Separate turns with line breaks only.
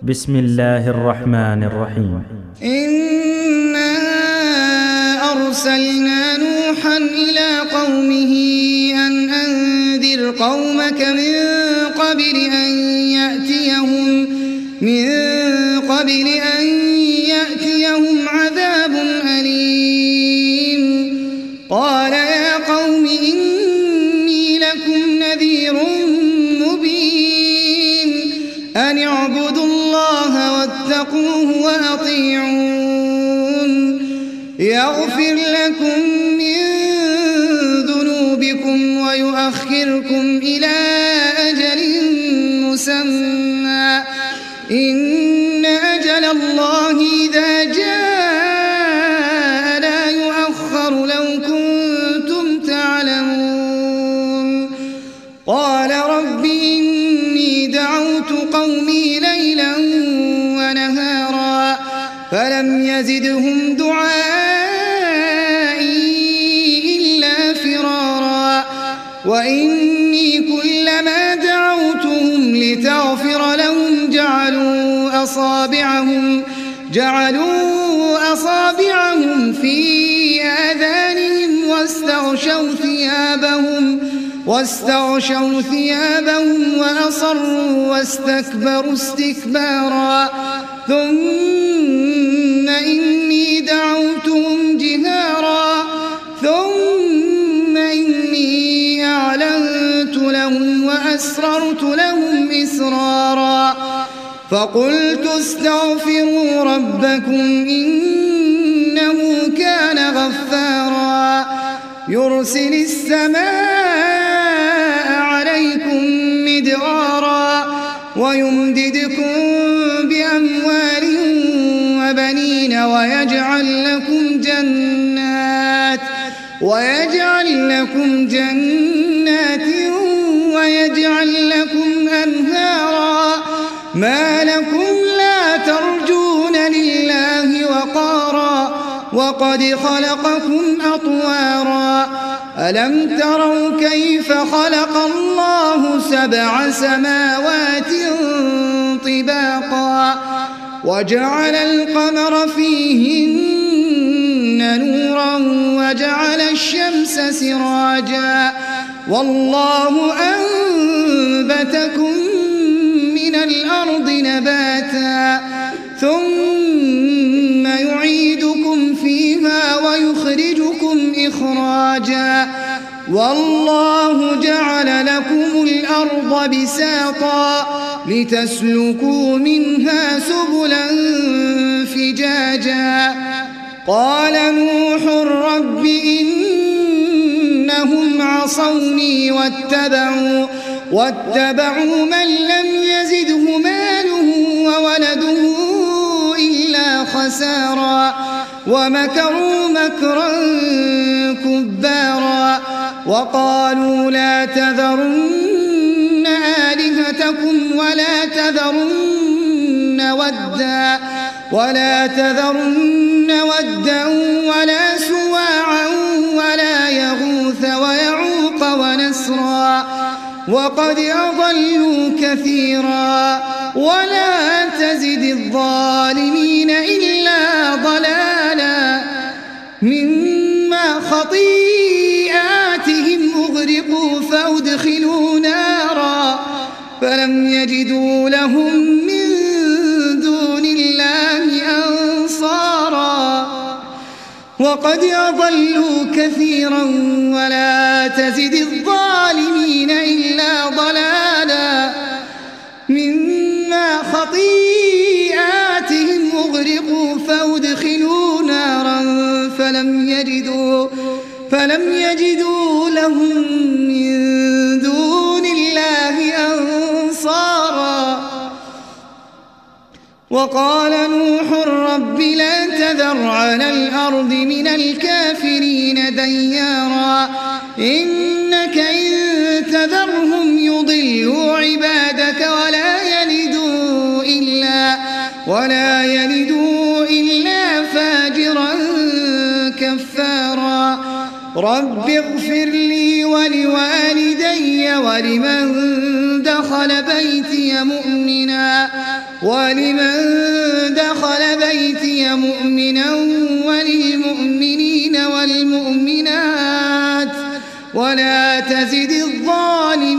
بسم الله الرحمن الرحيم.
إنا أرسلنا نوحا إلى قومه أن أنذر قومك من قبل أن يأتيهم عذاب أليم. قال يا قوم إني لكم نذير مبين أن اعبدوا الله واتقوه وأطيعون يغفر لكم من ذنوبكم ويؤخركم إلى أجل مسمى إن أجل الله إذا جاء لا يؤخر لو كنتم تعلمون. قال رب إني دعوت قومي ليلا ونهارا فلم يزدهم دعائي إلا فرارا وإني كلما دعوتهم لتغفر لهم جعلوا أصابعهم في آذانهم واستغشوا ثيابهم وأصروا واستكبروا استكبارا ثم إني دعوتهم جهارا ثم إني أعلنت لهم وأسررت لهم إسرارا فقلت استغفروا ربكم إنه كان غفارا يرسل السماء عليكم مدرارا ويمددكم بأموال وبنين ويجعل لكم جنات ويجعل لكم أنهارا ما لكم لا ترجون لله وقارا وقد خلقكم أطوارا ألم تروا كيف خلق الله 7 سماوات طباقا وجعل القمر فيهن نورا وجعل الشمس سراجا والله أنبتكم من الأرض نباتا ثم يعيدكم فيها ويخرجكم إخراجا والله جعل لكم الأرض بساطا لتسلكوا منها سبلا فجاجا قال نوح رب إنهم عصوني واتبعوا من لم يزده ماله وولده إلا خسارا ومكروا مكرا كبارا وقالوا لا تذرن آلهتكم ولا تذرن ودا ولا سواعا ولا يغوث ويعوق ونسرا وقد أضلوا كثيرا ولا تزد الظالمين إلا ضلالا مما خطيئاتهم أغرقوا فأدخلوا نارا فلم يجدوا لهم من دون الله أنصارا وقد أضلوا كثيرا ولا تزد الظالمين إلا ضلالا مما خطيئاتهم أغرقوا فأدخلوا نارا فلم يجدوا لهم من دون الله أنصارا وقال نوح رب لا تذر على الأرض من الكافرين ديارا إنك إن تذرهم يضلوا عبادك ولا يلدوا إلا فاجرا كفارا رب اغفر لي ولوالدي ولمن دخل بيتي مؤمنا ولمن دخل بيتي مؤمنا وللمؤمنين والمؤمنات ولا تزد الظالمين